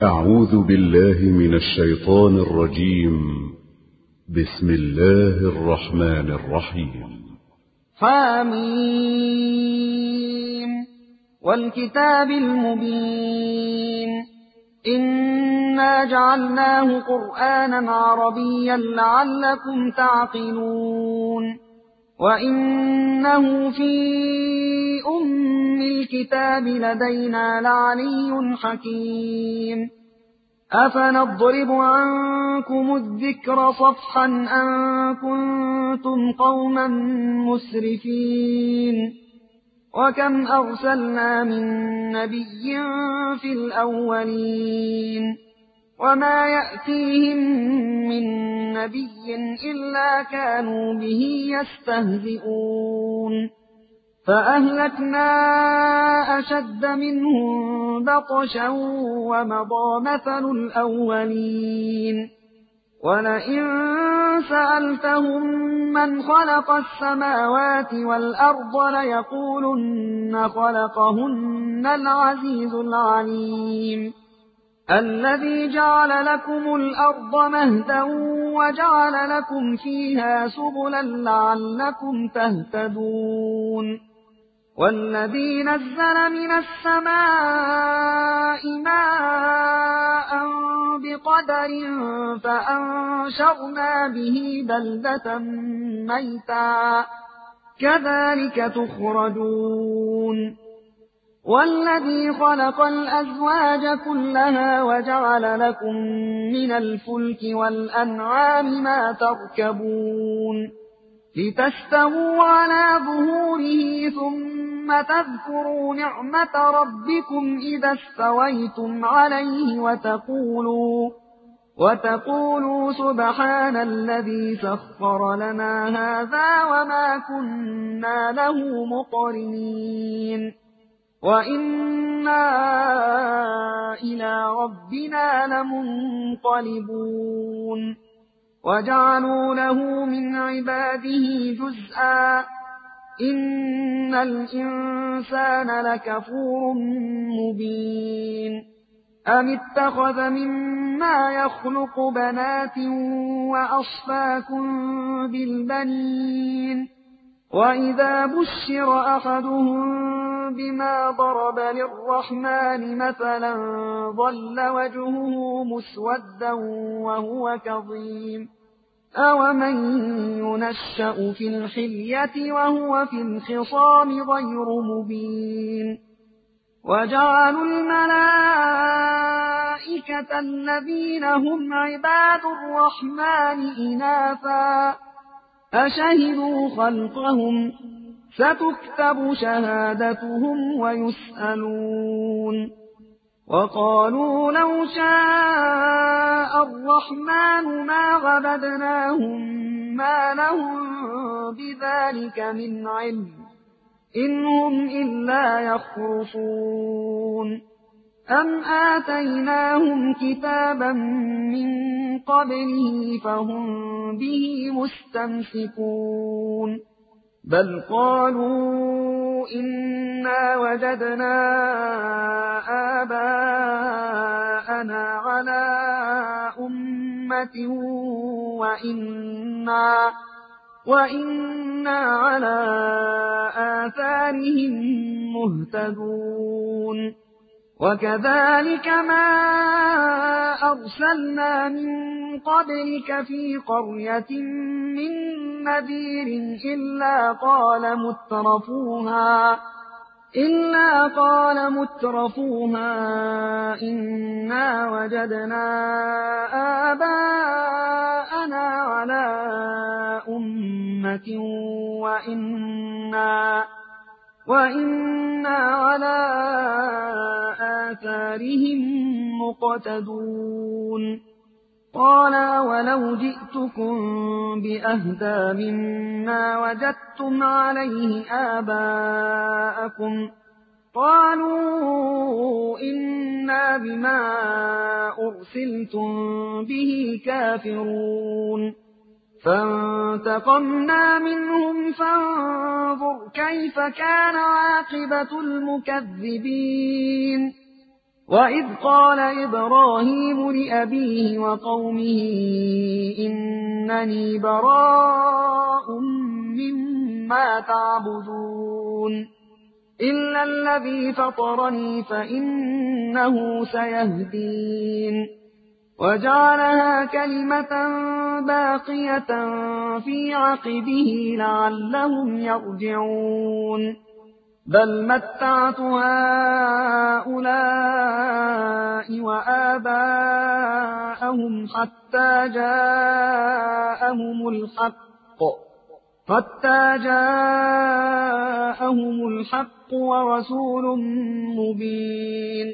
أعوذ بالله من الشيطان الرجيم. بسم الله الرحمن الرحيم. حميم والكتاب المبين إنا جعلناه قرآنا عربيا لعلكم تعقلون وإنه في أم الكتاب لدينا لعلي حكيم أفنضرب عنكم الذكر صفحا أن كنتم قوما مسرفين وكم أرسلنا من نبي في الأولين وما يأتيهم من نبي إلا كانوا به يستهزئون فأهلكنا أشد منهم بطشا ومضى مثل الأولين ولئن سألتهم من خلق السماوات والأرض ليقولن خلقهن العزيز العليم الذي جعل لكم الأرض مهدا وجعل لكم فيها سبلا لعلكم تهتدون والذي نزل من السماء ماء بقدر فأنشرنا به بلدة ميتا كذلك تخرجون والذي خلق الأزواج كلها وجعل لكم من الفلك والأنعام ما تركبون لتستووا على ظهوره ثم تذكروا نعمة ربكم إذا استويتم عليه وتقولوا سبحان الذي سخر لنا هذا وما كنا له مقرنين وإنا إلى ربنا لمنقلبون وجعلوا له من عباده جزءا إن الإنسان لكفور مبين أم اتخذ مما يخلق بنات وأصفاكم بالبنين وإذا بشر أحدهم بما ضرب للرحمن مثلا ظل وجهه مسودا وهو كظيم أومن ينشأ في الحلية وهو في الخصام غير مبين وجعلوا الملائكة الذين هم عباد الرحمن إناثا أشهدوا خلقهم ستكتب شهادتهم ويسألون وقالوا لو شاء الرحمن ما عبدناهم ما لهم بذلك من علم إن هم إلا يخرصون أم آتيناهم كتابا من قبله فهم به مستمسكون بل قالوا إنا وجدنا آباءنا على أمة وإنا على آثارهم مهتدون وكذلك ما أرسلنا من قبلك في قرية من نذير إلا قال مترفوها إنا وجدنا آباءنا على أمة وإنا على آثارهم مقتدون قال ولو جئتكم بأهدى مما وجدتم عليه آباءكم قالوا إنا بما أرسلتم به كافرون فانتقمنا منهم فانظر كيف كان عاقبة المكذبين وإذ قال إبراهيم لأبيه وقومه إنني براء مما تعبدون إلا الذي فطرني فإنه سيهدين وجعلها كلمة باقية في عقبه لعلهم يرجعون بل متعت هؤلاء وآباءهم حتى جاءهم الحق ورسول مبين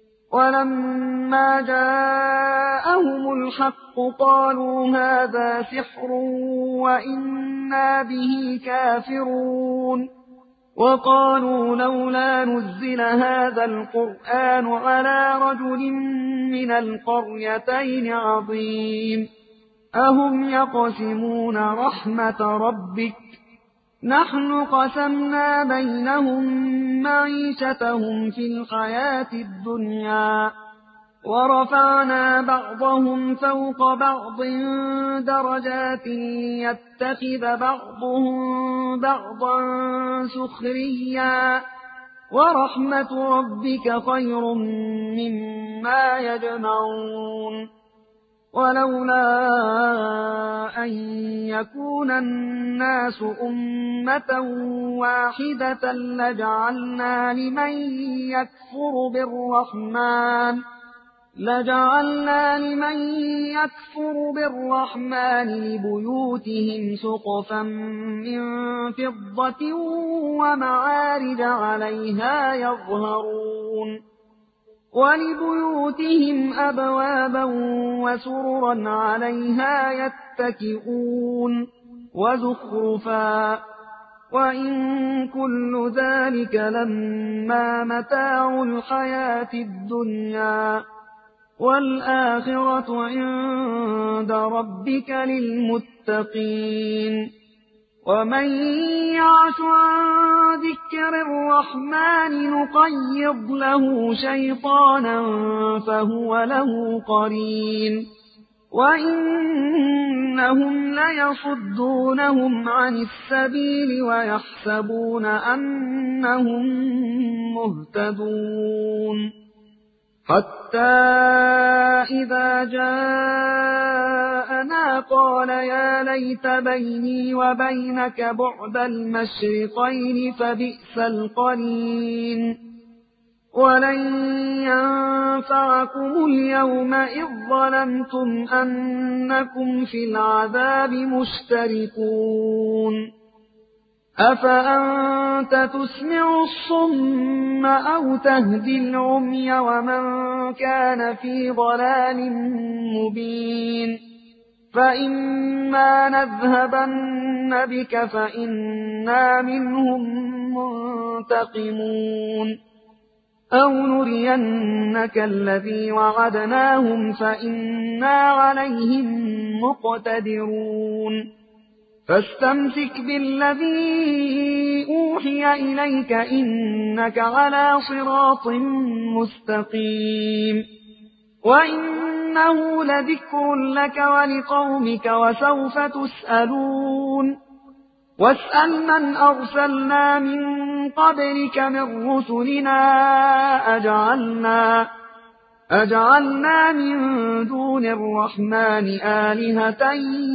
ولما جاءهم الحق قالوا هذا سحر وإنا به كافرون وقالوا لولا نزل هذا القرآن على رجل من القريتين عظيم أهم يقسمون رحمة ربك نحن قسمنا بينهم معيشتهم في الحياة الدنيا ورفعنا بعضهم فوق بعض درجات يتخذ بعضهم بعضا سخريا ورحمة ربك خير مما يجمعون ولولا أن يكون الناس أمة واحدة لجعلنا لمن يكفر بالرحمن لبيوتهم سقفا من فضة ومعارج عليها يظهرون ولبيوتهم أبوابا وسررا عليها يتكئون وزخرفا وإن كل ذلك لما متاع الحياة الدنيا والآخرة عند ربك للمتقين ومن يعش عن ذكر الرحمن نقيض له شيطانا فهو له قرين وإنهم ليصدونهم عن السبيل ويحسبون أنهم مهتدون حتى إذا جاءنا قال يا ليت بيني وبينك بعد المشرقين فبئس القرين ولن ينفعكم اليوم إذ ظلمتم أنكم في العذاب مشتركون أفأنت تسمع الصم أو تهدي العمي ومن كان في ضلال مبين فإما نذهبن بك فإنا منهم منتقمون أو نرينك الذي وعدناهم فإنا عليهم مقتدرون فاستمسك بالذي أوحي إليك إنك على صراط مستقيم وإنه لذكر لك ولقومك وسوف تسألون واسأل من أرسلنا من قبلك من رسلنا أجعلنا من دون الرحمن آلهة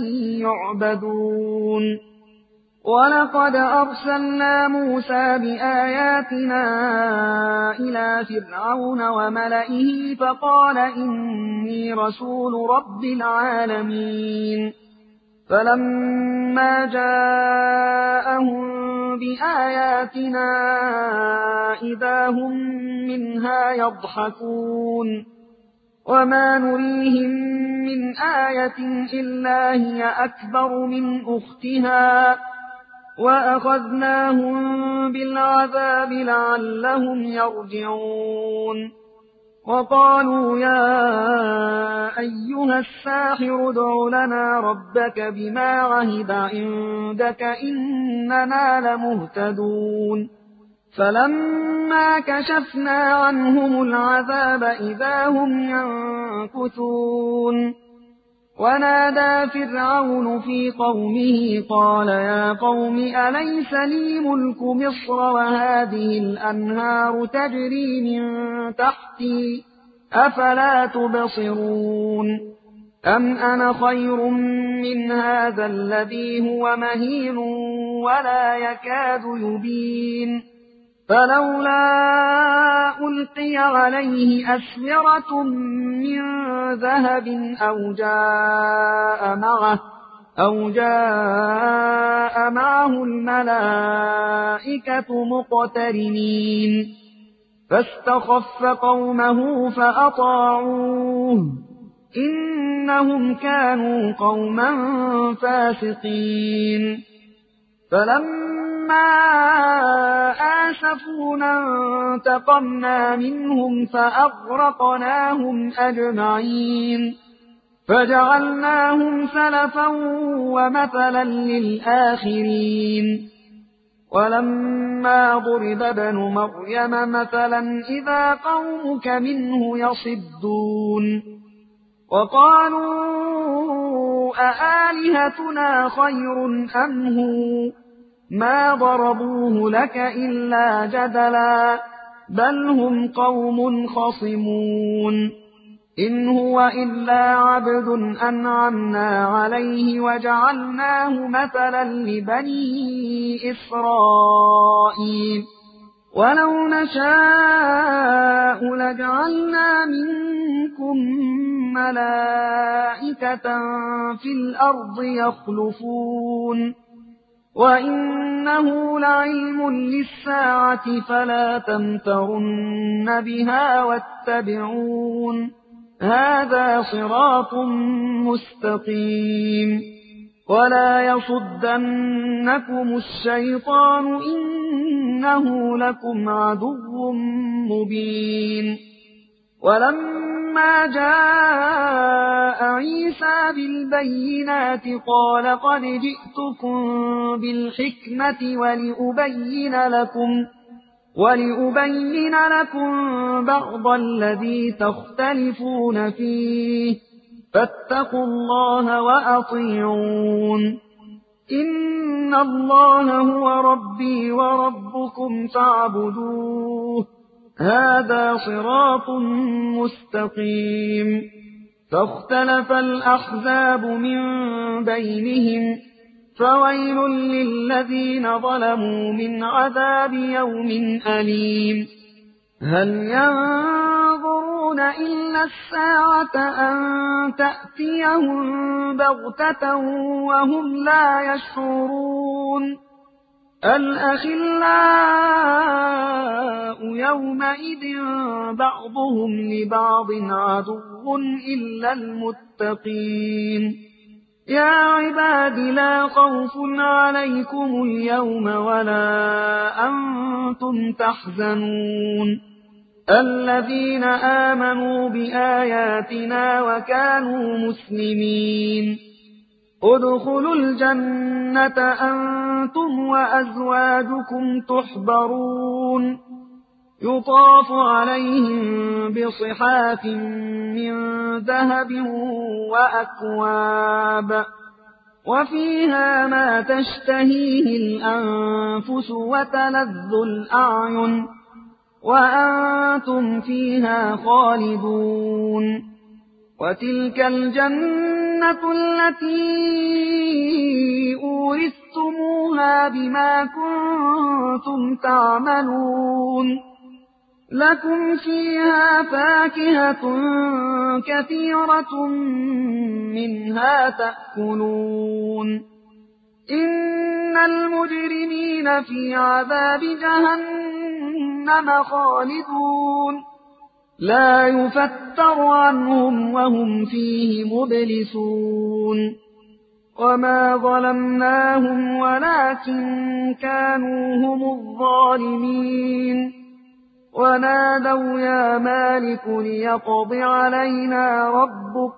يعبدون ولقد أرسلنا موسى بآياتنا إلى فرعون وملئه فقال إني رسول رب العالمين فلما جاءهم بآياتنا إذا هم منها يضحكون وما نريهم من آية إلا هي أكبر من أختها وأخذناهم بالعذاب لعلهم يرجعون وقالوا يا أيها الساحر ادع لنا ربك بما عهد عندك إننا لمهتدون فلما كشفنا عنهم العذاب إذا هم ينكثون ونادى فرعون في قومه قال يا قوم أليس لي ملك مصر وهذه الأنهار تجري من تحتي أفلا تبصرون أم أنا خير من هذا الذي هو مهين ولا يكاد يبين فلولا ألقي عليه أسورة من ذهب أو جاء معه الملائكة مقترنين فاستخف قومه فأطاعوه إنهم كانوا قوما فاسقين فلما آسفونا انتقمنا منهم فأغرقناهم أجمعين فجعلناهم سلفا ومثلا للآخرين ولما ضرب ابن مريم مثلا إذا قومك منه يصدون وقالوا أآلهتنا خير أم هو ما ضربوه لك إلا جدلا بل هم قوم خصمون إن هو إلا عبد أنعمنا عليه وجعلناه مثلا لبني إسرائيل ولو نشاء لجعلنا منكم ملائكة في الأرض يخلفون وإنه لعلم للساعة فلا تمترن بها واتبعون هذا صراط مستقيم ولا يصدنكم الشيطان إنه لكم عدو مبين ولما جاء عيسى بالبينات قال قد جئتكم بالحكمة ولأبين لكم بعض الذي تختلفون فيه فاتقوا الله وأطيعون إن الله هو ربي وربكم فاعبدوه هذا صراط مستقيم فاختلف الأحزاب من بينهم فويل للذين ظلموا من عذاب يوم أليم هل ينظرون إلا الساعة أن تأتيهم بغتة وهم لا يشعرون الأخلاء يومئذ بعضهم لبعض عدو إلا المتقين يا عباد لا خوف عليكم اليوم ولا أنتم تحزنون الذين آمنوا بآياتنا وكانوا مسلمين ادخلوا الجنة أنتم وأزواجكم تحبرون يطاف عليهم بصحاف من ذهب وأكواب وفيها ما تشتهيه الأنفس وتلذ الأعين وأنتم فيها خالدون وتلك الجنة التي أورثتموها بما كنتم تعملون لكم فيها فاكهة كثيرة منها تأكلون إن المجرمين في عذاب جهنم خالدون لا يفتر عنهم وهم فيه مبلسون وما ظلمناهم ولكن كانوا هم الظالمين ونادوا يا مالك ليقض علينا ربك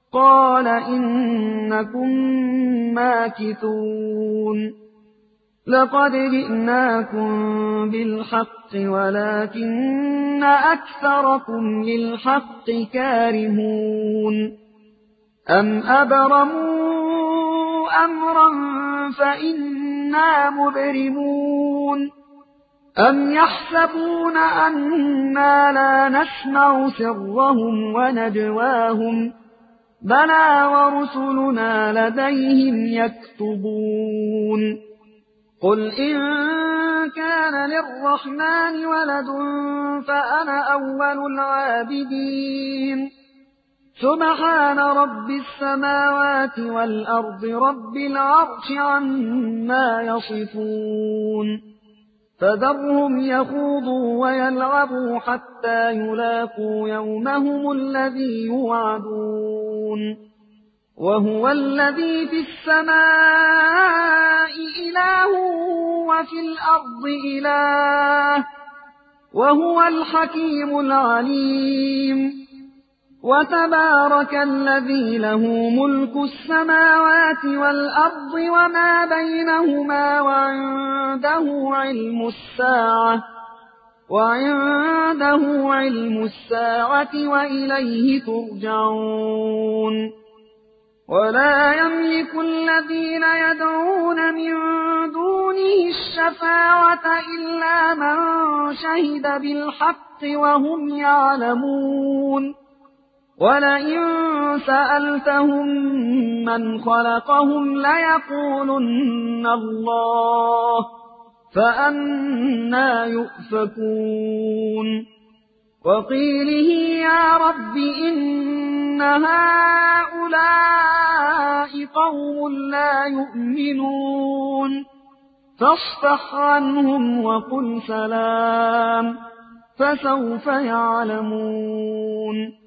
قال إنكم ماكثون لقد جئناكم بالحق ولكن أكثركم للحق كارهون أم أبرموا أمرا فإنا مبرمون أم يحسبون أنا لا نسمع سرهم ونجواهم بلى ورسلنا لديهم يكتبون قل إن كان للرحمن ولد فأنا أول العابدين سبحان رب السماوات والأرض رب العرش عما يصفون فذرهم يخوضوا ويلعبوا حتى يلاقوا يومهم الذي يوعدون وهو الذي في السماء إله وفي الأرض إله وهو الحكيم العليم وتبارك الذي له ملك السماوات والأرض وما بينهما وعنده علم الساعة وإليه ترجعون ولا يملك الذين يدعون من دونه الشفاعة إلا من شهد بالحق وهم يعلمون ولئن سألتهم من خلقهم ليقولن الله فأنى يؤفكون وقيله يا رب إن هؤلاء قوم لا يؤمنون فاصفح عنهم وقل سلام فسوف يعلمون